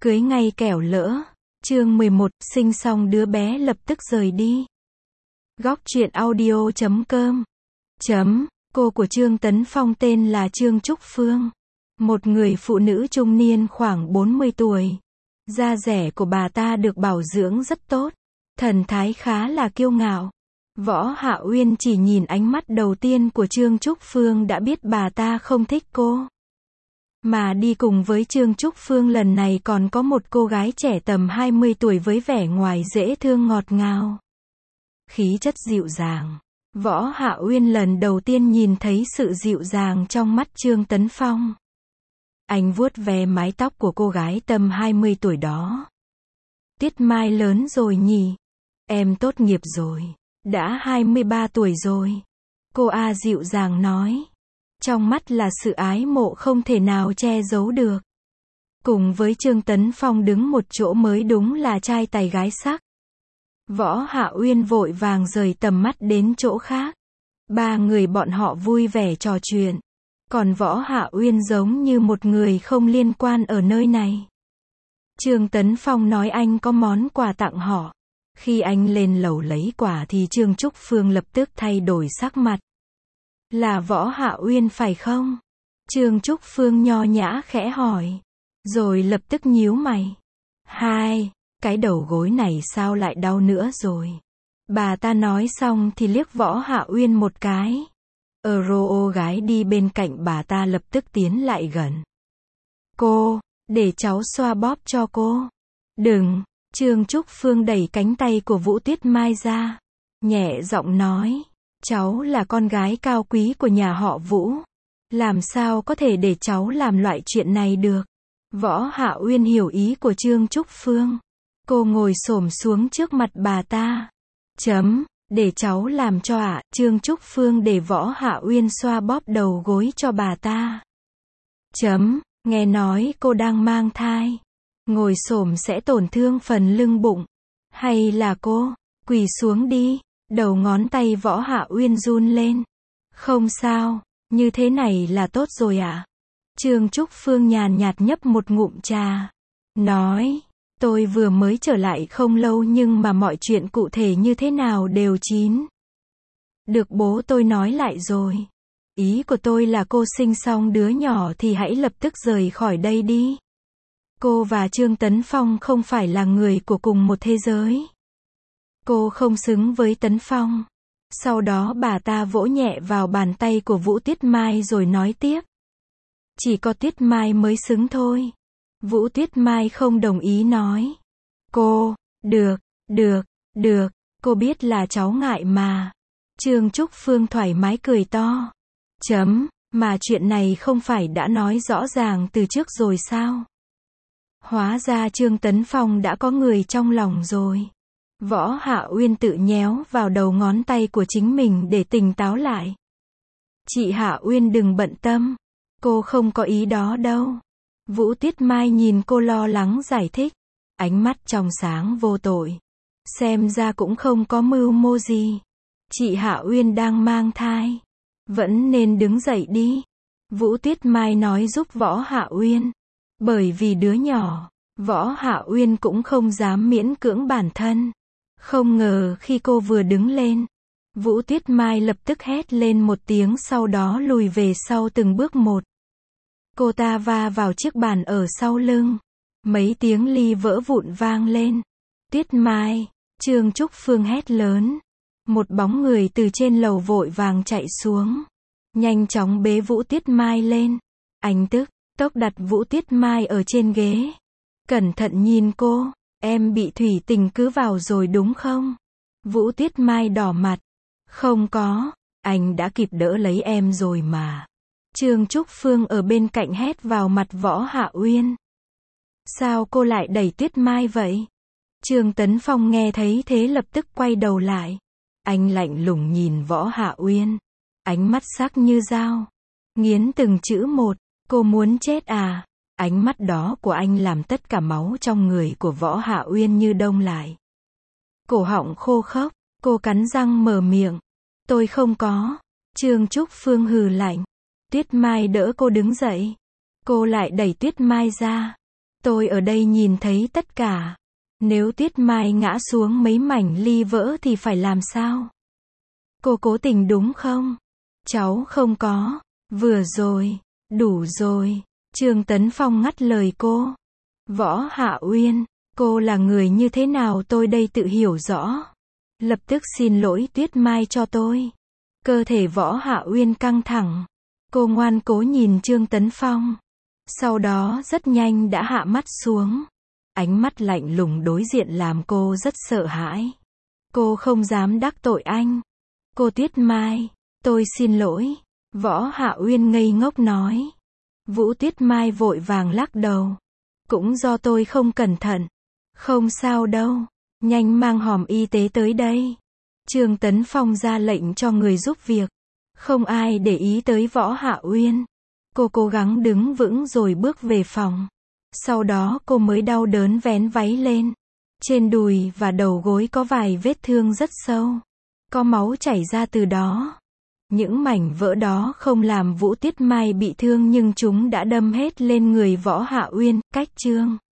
Cưới ngay kẻo lỡ. Chương 11, sinh xong đứa bé lập tức rời đi. Góc truyện audio.com. Cô của Trương Tấn Phong tên là Trương Trúc Phương. Một người phụ nữ trung niên khoảng 40 tuổi. Da dẻ của bà ta được bảo dưỡng rất tốt. Thần thái khá là kiêu ngạo. Võ Hạ Uyên chỉ nhìn ánh mắt đầu tiên của Trương Trúc Phương đã biết bà ta không thích cô. Mà đi cùng với Trương Trúc Phương lần này còn có một cô gái trẻ tầm 20 tuổi với vẻ ngoài dễ thương ngọt ngào. Khí chất dịu dàng. Võ Hạ Uyên lần đầu tiên nhìn thấy sự dịu dàng trong mắt Trương Tấn Phong. Anh vuốt ve mái tóc của cô gái tầm 20 tuổi đó. Tiết Mai lớn rồi nhỉ? Em tốt nghiệp rồi. Đã 23 tuổi rồi. Cô dịu dàng nói. Trong mắt là sự ái mộ không thể nào che giấu được. Cùng với Trương Tấn Phong đứng một chỗ mới đúng là trai tài gái sắc. Võ Hạ Uyên vội vàng rời tầm mắt đến chỗ khác. Ba người bọn họ vui vẻ trò chuyện. Còn Võ Hạ Uyên giống như một người không liên quan ở nơi này. Trương Tấn Phong nói anh có món quà tặng họ. Khi anh lên lầu lấy quà thì Trương Trúc Phương lập tức thay đổi sắc mặt. Là Võ Hạ Uyên phải không? Trương Trúc Phương nho nhã khẽ hỏi. Rồi lập tức nhíu mày. Cái đầu gối này sao lại đau nữa rồi? Bà ta nói xong thì liếc Võ Hạ Uyên một cái. Ô gái đi bên cạnh bà ta lập tức tiến lại gần. Cô, để cháu xoa bóp cho cô. Đừng, Trương Trúc Phương đẩy cánh tay của Vũ Tuyết Mai ra. Nhẹ giọng nói. Cháu là con gái cao quý của nhà họ Vũ. Làm sao có thể để cháu làm loại chuyện này được? Võ Hạ Uyên hiểu ý của Trương Trúc Phương. Cô ngồi xổm xuống trước mặt bà ta. Để cháu làm cho ạ. Trương Trúc Phương để Võ Hạ Uyên xoa bóp đầu gối cho bà ta. Nghe nói cô đang mang thai. Ngồi xổm sẽ tổn thương phần lưng bụng. Hay là cô, quỳ xuống đi. Đầu ngón tay Võ Hạ Uyên run lên. Không sao, như thế này là tốt rồi ạ. Trương Trúc Phương nhàn nhạt nhấp một ngụm trà. Nói, tôi vừa mới trở lại không lâu nhưng mà mọi chuyện cụ thể như thế nào đều chín. Được bố tôi nói lại rồi. Ý của tôi là cô sinh xong đứa nhỏ thì hãy lập tức rời khỏi đây đi. Cô và Trương Tấn Phong không phải là người của cùng một thế giới. Cô không xứng với Tấn Phong. Sau đó bà ta vỗ nhẹ vào bàn tay của Vũ Tuyết Mai rồi nói tiếp. Chỉ có Tuyết Mai mới xứng thôi. Vũ Tuyết Mai không đồng ý nói. Cô, được, cô biết là cháu ngại mà. Trương Trúc Phương thoải mái cười to. Mà chuyện này không phải đã nói rõ ràng từ trước rồi sao? Hóa ra Trương Tấn Phong đã có người trong lòng rồi. Võ Hạ Uyên tự nhéo vào đầu ngón tay của chính mình để tỉnh táo lại. Chị Hạ Uyên đừng bận tâm. Cô không có ý đó đâu. Vũ Tuyết Mai nhìn cô lo lắng giải thích. Ánh mắt trong sáng vô tội. Xem ra cũng không có mưu mô gì. Chị Hạ Uyên đang mang thai. Vẫn nên đứng dậy đi. Vũ Tuyết Mai nói giúp Võ Hạ Uyên. Bởi vì đứa nhỏ, Võ Hạ Uyên cũng không dám miễn cưỡng bản thân. Không ngờ khi cô vừa đứng lên, Vũ Tuyết Mai lập tức hét lên một tiếng sau đó lùi về sau từng bước một. Cô ta va vào chiếc bàn ở sau lưng. Mấy tiếng ly vỡ vụn vang lên. Tuyết Mai, Trương Trúc Phương hét lớn. Một bóng người từ trên lầu vội vàng chạy xuống. Nhanh chóng bế Vũ Tuyết Mai lên. Anh tức tốc đặt Vũ Tuyết Mai ở trên ghế. Cẩn thận nhìn cô. Em bị thủy tình cứ vào rồi đúng không? Vũ Tuyết Mai đỏ mặt. Không có, anh đã kịp đỡ lấy em rồi mà. Trương Trúc Phương ở bên cạnh hét vào mặt Võ Hạ Uyên. Sao cô lại đẩy Tuyết Mai vậy? Trương Tấn Phong nghe thấy thế lập tức quay đầu lại. Anh lạnh lùng nhìn Võ Hạ Uyên. Ánh mắt sắc như dao. Nghiến từng chữ một. Cô muốn chết à? Ánh mắt đó của anh làm tất cả máu trong người của Võ Hạ Uyên như đông lại. Cổ họng khô khốc, cô cắn răng mở miệng. Tôi không có. Trương Trúc Phương hừ lạnh. Tuyết Mai đỡ cô đứng dậy. Cô lại đẩy Tuyết Mai ra. Tôi ở đây nhìn thấy tất cả. Nếu Tuyết Mai ngã xuống mấy mảnh ly vỡ thì phải làm sao? Cô cố tình đúng không? Cháu không có. Vừa rồi. Đủ rồi. Trương Tấn Phong ngắt lời cô. Võ Hạ Uyên, cô là người như thế nào tôi đây tự hiểu rõ. Lập tức xin lỗi Tuyết Mai cho tôi. Cơ thể Võ Hạ Uyên căng thẳng. Cô ngoan cố nhìn Trương Tấn Phong. Sau đó rất nhanh đã hạ mắt xuống. Ánh mắt lạnh lùng đối diện làm cô rất sợ hãi. Cô không dám đắc tội anh. Cô Tuyết Mai, tôi xin lỗi. Võ Hạ Uyên ngây ngốc nói. Vũ Tuyết Mai vội vàng lắc đầu. Cũng do tôi không cẩn thận. Không sao đâu. Nhanh mang hòm y tế tới đây. Trương Tấn Phong ra lệnh cho người giúp việc. Không ai để ý tới Võ Hạ Uyên. Cô cố gắng đứng vững rồi bước về phòng. Sau đó cô mới đau đớn vén váy lên. Trên đùi và đầu gối có vài vết thương rất sâu. Có máu chảy ra từ đó. Những mảnh vỡ đó không làm Vũ Tuyết Mai bị thương nhưng chúng đã đâm hết lên người Võ Hạ Uyên. Cách Trương